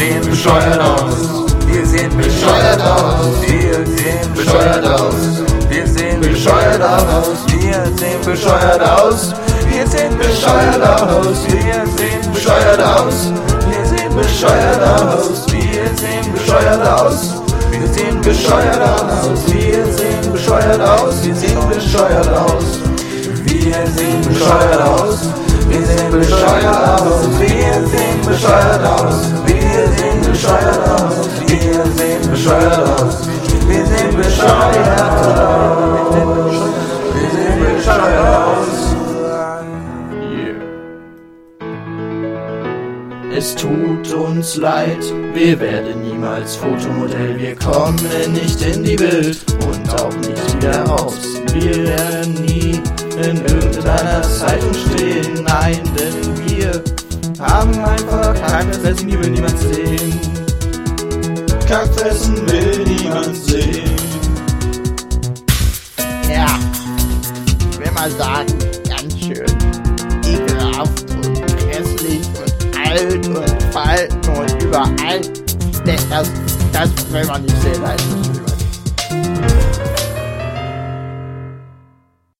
sehen bescheuert aus. Wir sehen bescheuert aus. Wir sehen bescheuert aus. Wir sehen bescheuert aus. Wir sehen bescheuert aus. Wir sehen bescheuert aus. Wir sehen bescheuert aus. Wir sehen bescheuert aus. Wir sehen bescheuert aus. Wir sehen bescheuert aus. Wir sehen bescheuert aus. Wir sehen bescheuert aus. Wir sehen bescheuert aus. Wir sehen bescheuert aus. Wir sehen bescheuert aus. Wir sehen bescheuert aus. Wir sehen bescheuert aus. Wir sehen bescheuert aus. Wir sehen bescheuert aus. Es tut uns leid, wir werden niemals Fotomodell. Wir kommen nicht in die Bild und auch nicht wieder raus. Wir werden nie in irgendeiner Zeitung stehen. Nein, denn wir haben einfach Kackfressen, die will niemand sehen. Kackfressen will niemand sehen. Ja, ich will mal sagen, ganz schön ekelhaft und hässlich und alt und falten und überall. Das will man nicht sehen.